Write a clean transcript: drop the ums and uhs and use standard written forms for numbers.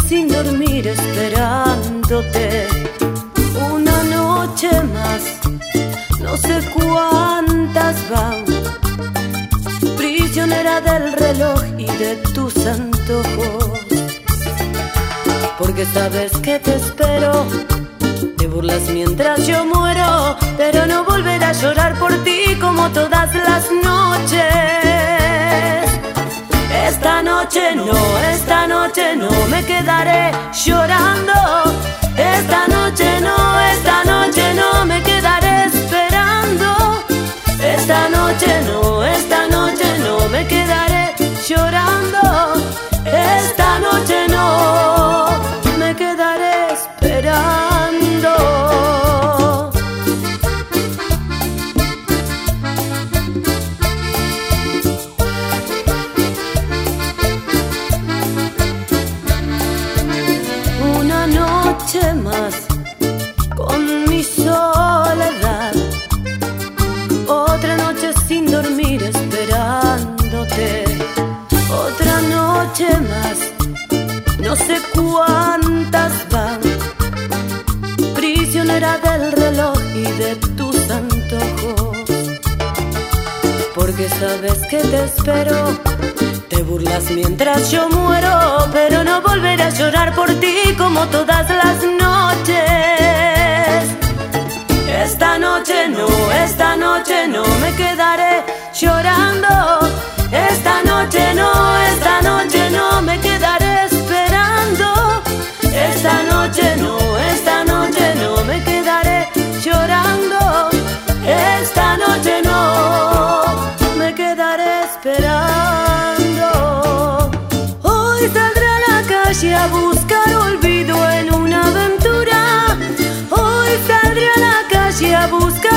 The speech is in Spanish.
sin dormir esperándote. Una noche más, no sé cuántas van, prisionera del reloj y de tus antojos. Porque sabes que te espero, te burlas mientras yo muero, pero no volveré a llorar por ti como todas las noches. Esta noche no me quedaré llorando. Esta noche no me quedaré esperando. Esta noche no me quedaré llorando. Esta noche no me quedaré esperando. Una noche más con mi soledad, otra noche sin dormir esperándote, otra noche más, no sé cuántas van, prisionera del reloj y de tus antojos. Porque sabes que te espero, te burlas mientras yo muero, pero no volveré a llorar por ti como todas las noches. Esta noche no me quedaré llorando. Esta noche no me quedaré esperando. Esta noche no me quedaré llorando. Esta noche no me quedaré esperando. Hoy saldré a la calle a buscar olvido en una aventura. Hoy saldré a la calle a buscar